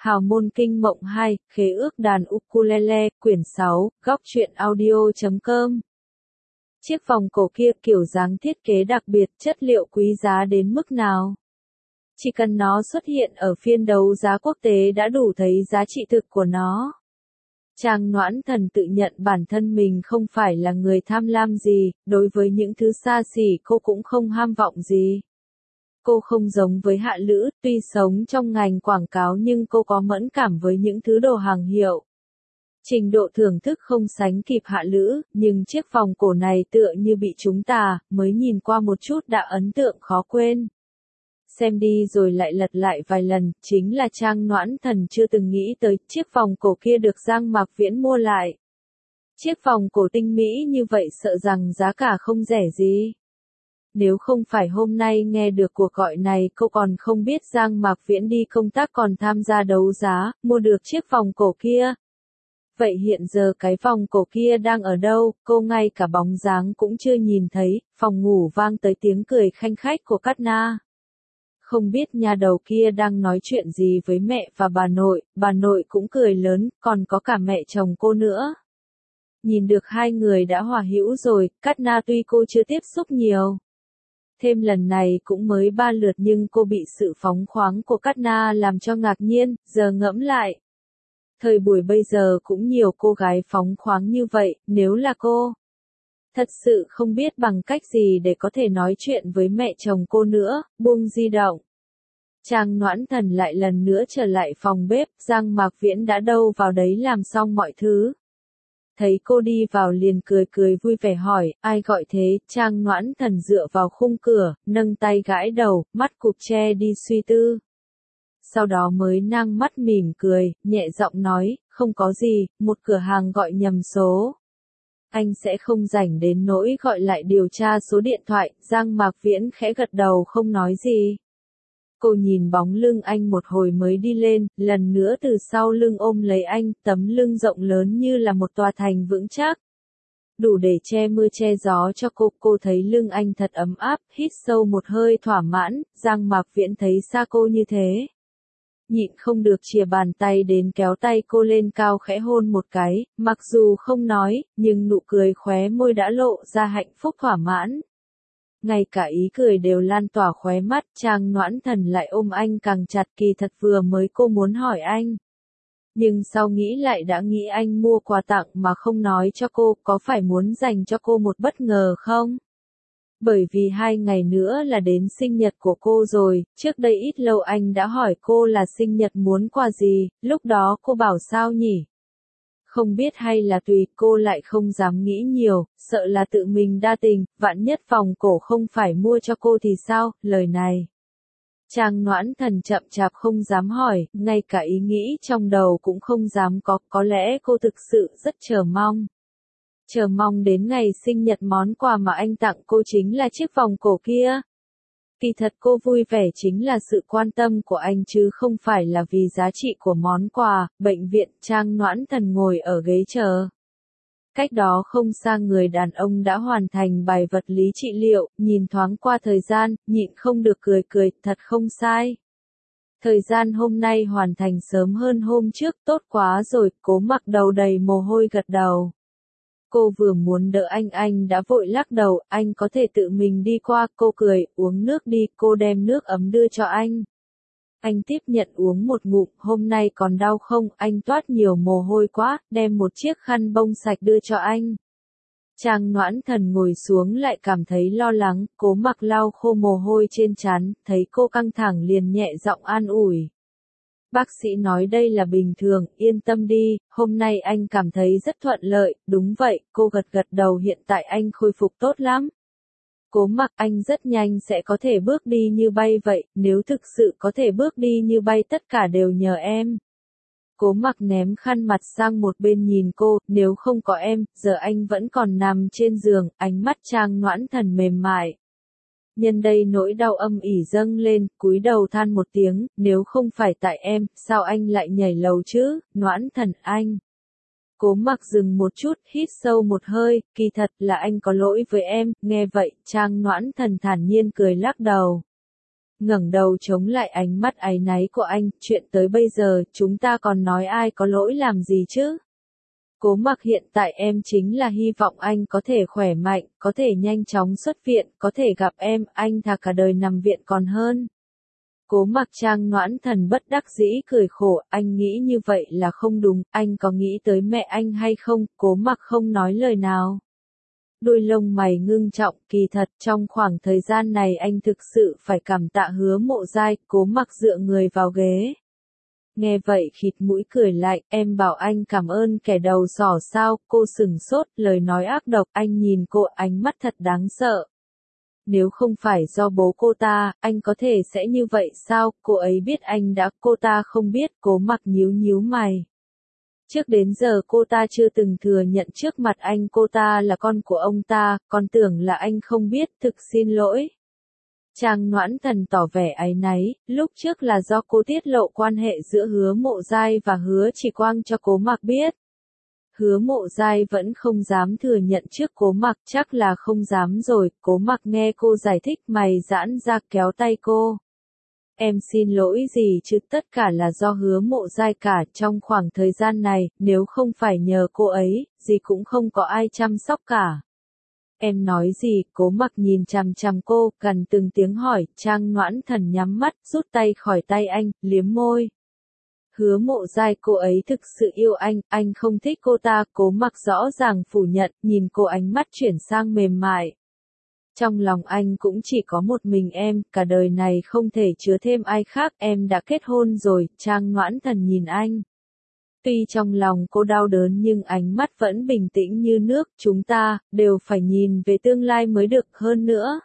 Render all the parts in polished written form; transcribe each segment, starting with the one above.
Hào môn kinh mộng 2, khế ước đàn ukulele, quyển 6, góc truyện audio.com. Chiếc vòng cổ kia kiểu dáng thiết kế đặc biệt, chất liệu quý giá đến mức nào? Chỉ cần nó xuất hiện ở phiên đấu giá quốc tế đã đủ thấy giá trị thực của nó. Trang Noãn Thần tự nhận bản thân mình không phải là người tham lam gì, đối với những thứ xa xỉ cô cũng không ham vọng gì. Cô không giống với Hạ Lữ, tuy sống trong ngành quảng cáo nhưng cô có mẫn cảm với những thứ đồ hàng hiệu. Trình độ thưởng thức không sánh kịp Hạ Lữ, nhưng chiếc vòng cổ này tựa như bị trúng tà, mới nhìn qua một chút đã ấn tượng khó quên. Xem đi rồi lại lật lại vài lần, chính là Trang Noãn Thần chưa từng nghĩ tới chiếc vòng cổ kia được Giang Mạc Viễn mua lại. Chiếc vòng cổ tinh mỹ như vậy sợ rằng giá cả không rẻ gì. Nếu không phải hôm nay nghe được cuộc gọi này cô còn không biết Giang Mạc Viễn đi công tác còn tham gia đấu giá, mua được chiếc vòng cổ kia. Vậy hiện giờ cái vòng cổ kia đang ở đâu, cô ngay cả bóng dáng cũng chưa nhìn thấy, phòng ngủ vang tới tiếng cười khanh khách của Cát Na. Không biết nhà đầu kia đang nói chuyện gì với mẹ và bà nội cũng cười lớn, còn có cả mẹ chồng cô nữa. Nhìn được hai người đã hòa hữu rồi, Cát Na tuy cô chưa tiếp xúc nhiều. Thêm lần này cũng mới 3 lượt nhưng cô bị sự phóng khoáng của Cát Na làm cho ngạc nhiên, giờ ngẫm lại. Thời buổi bây giờ cũng nhiều cô gái phóng khoáng như vậy, nếu là cô. Thật sự không biết bằng cách gì để có thể nói chuyện với mẹ chồng cô nữa, buông di động. Trang Noãn Thần lại lần nữa trở lại phòng bếp, Giang Mạc Viễn đã đâu vào đấy làm xong mọi thứ. Thấy cô đi vào liền cười vui vẻ hỏi, ai gọi thế, Trang Noãn Thần dựa vào khung cửa, nâng tay gãi đầu, mắt cụp che đi suy tư. Sau đó mới nang mắt mỉm cười, nhẹ giọng nói, không có gì, một cửa hàng gọi nhầm số. Anh sẽ không rảnh đến nỗi gọi lại điều tra số điện thoại, Giang Mạc Viễn khẽ gật đầu không nói gì. Cô nhìn bóng lưng anh một hồi mới đi lên, lần nữa từ sau lưng ôm lấy anh, tấm lưng rộng lớn như là một tòa thành vững chắc. Đủ để che mưa che gió cho cô thấy lưng anh thật ấm áp, hít sâu một hơi thỏa mãn, Giang Mạc Viễn thấy xa cô như thế. Nhịn không được chìa bàn tay đến kéo tay cô lên cao khẽ hôn một cái, mặc dù không nói, nhưng nụ cười khóe môi đã lộ ra hạnh phúc thỏa mãn. Ngay cả ý cười đều lan tỏa khóe mắt, Trang Noãn Thần lại ôm anh càng chặt, kỳ thật vừa mới cô muốn hỏi anh. Nhưng sau nghĩ lại đã nghĩ anh mua quà tặng mà không nói cho cô, có phải muốn dành cho cô một bất ngờ không? Bởi vì 2 ngày nữa là đến sinh nhật của cô rồi, trước đây ít lâu anh đã hỏi cô là sinh nhật muốn quà gì, lúc đó cô bảo sao nhỉ? Không biết hay là tùy, cô lại không dám nghĩ nhiều, sợ là tự mình đa tình, vạn nhất vòng cổ không phải mua cho cô thì sao, lời này. Trang Noãn Thần chậm chạp không dám hỏi, ngay cả ý nghĩ trong đầu cũng không dám có lẽ cô thực sự rất chờ mong. Chờ mong đến ngày sinh nhật món quà mà anh tặng cô chính là chiếc vòng cổ kia. Kỳ thật cô vui vẻ chính là sự quan tâm của anh chứ không phải là vì giá trị của món quà. Bệnh viện, Trang Noãn Thần ngồi ở ghế chờ. Cách đó không xa người đàn ông đã hoàn thành bài vật lý trị liệu, nhìn thoáng qua thời gian, nhịn không được cười, thật không sai. Thời gian hôm nay hoàn thành sớm hơn hôm trước, tốt quá rồi, Cố Mặc đầu đầy mồ hôi gật đầu. Cô vừa muốn đỡ anh đã vội lắc đầu, anh có thể tự mình đi qua, cô cười, uống nước đi, cô đem nước ấm đưa cho anh. Anh tiếp nhận uống một ngụm, hôm nay còn đau không, anh toát nhiều mồ hôi quá, đem một chiếc khăn bông sạch đưa cho anh. Trang Noãn Thần ngồi xuống lại cảm thấy lo lắng, Cố Mặc lau khô mồ hôi trên trán, thấy cô căng thẳng liền nhẹ giọng an ủi. Bác sĩ nói đây là bình thường, yên tâm đi, hôm nay anh cảm thấy rất thuận lợi, đúng vậy, cô gật đầu hiện tại anh khôi phục tốt lắm. Cố Mặc anh rất nhanh sẽ có thể bước đi như bay vậy, nếu thực sự có thể bước đi như bay tất cả đều nhờ em. Cố Mặc ném khăn mặt sang một bên nhìn cô, nếu không có em, giờ anh vẫn còn nằm trên giường, ánh mắt Trang Noãn Thần mềm mại. Nhân đây nỗi đau âm ỉ dâng lên, cúi đầu than một tiếng, nếu không phải tại em, sao anh lại nhảy lầu chứ, Noãn Thần anh. Cố Mặc dừng một chút, hít sâu một hơi, kỳ thật là anh có lỗi với em, nghe vậy, Trang Noãn Thần thản nhiên cười lắc đầu. ngẩng đầu chống lại ánh mắt áy náy của anh, chuyện tới bây giờ, chúng ta còn nói ai có lỗi làm gì chứ? Cố Mặc, hiện tại em chính là hy vọng anh có thể khỏe mạnh, có thể nhanh chóng xuất viện, có thể gặp em, anh thà cả đời nằm viện còn hơn. Cố Mặc. Trang Noãn Thần bất đắc dĩ cười khổ, anh nghĩ như vậy là không đúng, anh có nghĩ tới mẹ anh hay không? Cố Mặc không nói lời nào. Đôi lông mày ngưng trọng, kỳ thật trong khoảng thời gian này anh thực sự phải cảm tạ Hứa Mộ Giai. Cố Mặc dựa người vào ghế. Nghe vậy khịt mũi cười lạnh, em bảo anh cảm ơn kẻ đầu sỏ sao? Cô sừng sốt, lời nói ác độc, anh nhìn cô ánh mắt thật đáng sợ. Nếu không phải do bố cô ta, anh có thể sẽ như vậy sao? Cô ấy biết anh đã, cô ta không biết. Cố Mặc nhíu nhíu mày. Trước đến giờ cô ta chưa từng thừa nhận trước mặt anh cô ta là con của ông ta, còn tưởng là anh không biết, thực xin lỗi. Trang Noãn Thần tỏ vẻ áy náy, lúc trước là do cô tiết lộ quan hệ giữa Hứa Mộ Giai và Hứa Chỉ Quang cho Cố Mặc biết. Hứa Mộ Giai vẫn không dám thừa nhận trước Cố Mặc, chắc là không dám rồi. Cố Mặc nghe cô giải thích, mày giãn ra kéo tay cô. Em xin lỗi gì chứ, tất cả là do Hứa Mộ Giai cả. Trong khoảng thời gian này, nếu không phải nhờ cô ấy, gì cũng không có ai chăm sóc cả. Em nói gì? Cố Mặc nhìn chằm chằm cô, gần từng tiếng hỏi. Trang Noãn Thần nhắm mắt, rút tay khỏi tay anh, liếm môi. Hứa Mộ Giai, cô ấy thực sự yêu anh không thích cô ta. Cố Mặc rõ ràng phủ nhận, nhìn cô ánh mắt chuyển sang mềm mại. Trong lòng anh cũng chỉ có một mình em, cả đời này không thể chứa thêm ai khác, em đã kết hôn rồi. Trang Noãn Thần nhìn anh. Tuy trong lòng cô đau đớn nhưng ánh mắt vẫn bình tĩnh như nước, chúng ta, đều phải nhìn về tương lai mới được. Hơn nữa.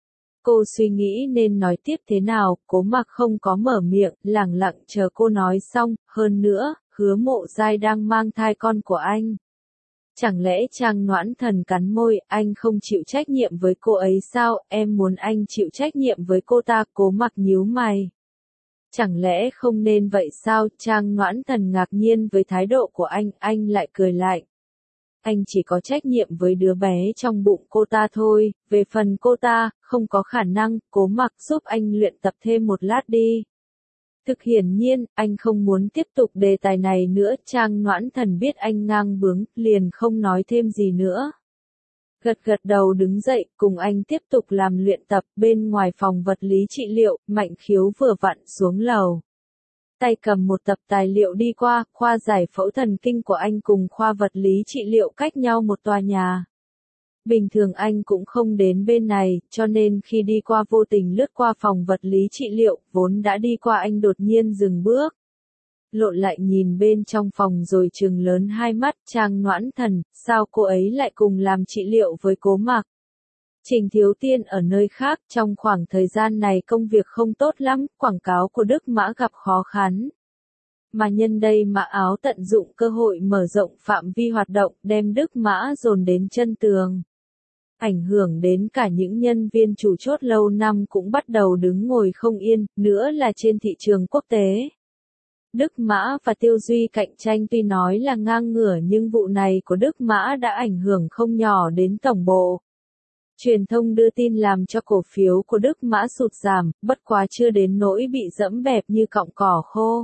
Cô suy nghĩ nên nói tiếp thế nào, Cố Mặc không có mở miệng, lẳng lặng chờ cô nói xong. Hơn nữa, Hứa Mộ Giai đang mang thai con của anh. Chẳng lẽ? Trang Noãn Thần cắn môi, anh không chịu trách nhiệm với cô ấy sao? Em muốn anh chịu trách nhiệm với cô ta. Cố Mặc nhíu mày. Chẳng lẽ không nên vậy sao? Trang Noãn Thần ngạc nhiên với thái độ của anh lại cười lại. Anh chỉ có trách nhiệm với đứa bé trong bụng cô ta thôi, về phần cô ta, không có khả năng. Cố Mặc, giúp anh luyện tập thêm một lát đi. Thực hiển nhiên, anh không muốn tiếp tục đề tài này nữa. Trang Noãn Thần biết anh ngang bướng, liền không nói thêm gì nữa. Gật đầu đứng dậy, cùng anh tiếp tục làm luyện tập. Bên ngoài phòng vật lý trị liệu, Mạnh Khiếu vừa vặn xuống lầu. Tay cầm một tập tài liệu đi qua, khoa giải phẫu thần kinh của anh cùng khoa vật lý trị liệu cách nhau một tòa nhà. Bình thường anh cũng không đến bên này, cho nên khi đi qua vô tình lướt qua phòng vật lý trị liệu, vốn đã đi qua anh đột nhiên dừng bước. Lộn lại nhìn bên trong phòng rồi trừng lớn hai mắt. Trang Noãn Thần, sao cô ấy lại cùng làm trị liệu với Cố Mặc? Trình Thiếu Tiên ở nơi khác, trong khoảng thời gian này công việc không tốt lắm, quảng cáo của Đức Mã gặp khó khăn. Mà nhân đây Mã Áo tận dụng cơ hội mở rộng phạm vi hoạt động, đem Đức Mã dồn đến chân tường. Ảnh hưởng đến cả những nhân viên chủ chốt lâu năm cũng bắt đầu đứng ngồi không yên, nữa là trên thị trường quốc tế. Đức Mã và Tiêu Duy cạnh tranh tuy nói là ngang ngửa nhưng vụ này của Đức Mã đã ảnh hưởng không nhỏ đến tổng bộ. Truyền thông đưa tin làm cho cổ phiếu của Đức Mã sụt giảm, bất quá chưa đến nỗi bị dẫm bẹp như cọng cỏ khô.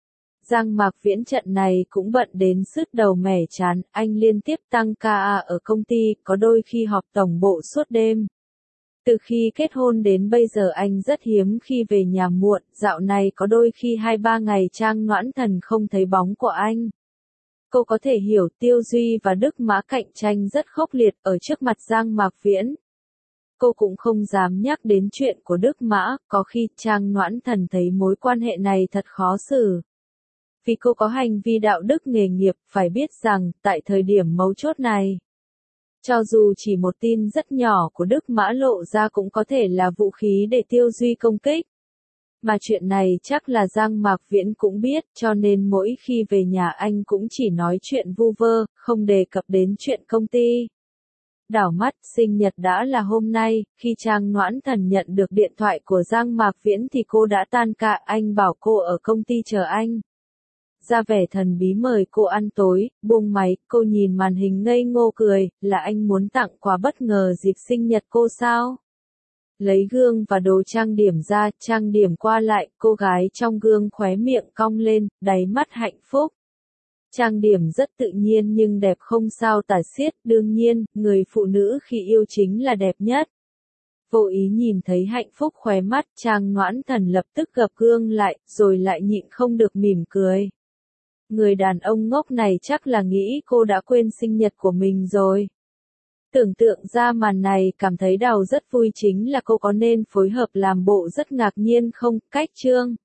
Giang Mạc Viễn trận này cũng bận đến sứt đầu mẻ chán, anh liên tiếp tăng ca ở công ty, có đôi khi họp tổng bộ suốt đêm. Từ khi kết hôn đến bây giờ anh rất hiếm khi về nhà muộn, dạo này có đôi khi 2-3 ngày Trang Noãn Thần không thấy bóng của anh. Cô có thể hiểu Tiêu Duy và Đức Mã cạnh tranh rất khốc liệt ở trước mặt Giang Mạc Viễn. Cô cũng không dám nhắc đến chuyện của Đức Mã, có khi Trang Noãn Thần thấy mối quan hệ này thật khó xử. Vì cô có hành vi đạo đức nghề nghiệp, phải biết rằng, tại thời điểm mấu chốt này, cho dù chỉ một tin rất nhỏ của Đức Mã lộ ra cũng có thể là vũ khí để Tiêu Duy công kích. Mà chuyện này chắc là Giang Mạc Viễn cũng biết, cho nên mỗi khi về nhà anh cũng chỉ nói chuyện vu vơ, không đề cập đến chuyện công ty. Đảo mắt, sinh nhật đã là hôm nay, khi Trang Noãn Thần nhận được điện thoại của Giang Mạc Viễn thì cô đã tan ca, anh bảo cô ở công ty chờ anh. Ra vẻ thần bí mời cô ăn tối, buông máy, cô nhìn màn hình ngây ngô cười, là anh muốn tặng quà bất ngờ dịp sinh nhật cô sao? Lấy gương và đồ trang điểm ra, trang điểm qua lại, cô gái trong gương khóe miệng cong lên, đáy mắt hạnh phúc. Trang điểm rất tự nhiên nhưng đẹp không sao tả xiết, đương nhiên, người phụ nữ khi yêu chính là đẹp nhất. Vô ý nhìn thấy hạnh phúc khóe mắt, Trang Noãn Thần lập tức gập gương lại, rồi lại nhịn không được mỉm cười. Người đàn ông ngốc này chắc là nghĩ cô đã quên sinh nhật của mình rồi. Tưởng tượng ra màn này cảm thấy Đào rất vui, chính là cô có nên phối hợp làm bộ rất ngạc nhiên không, cách Trương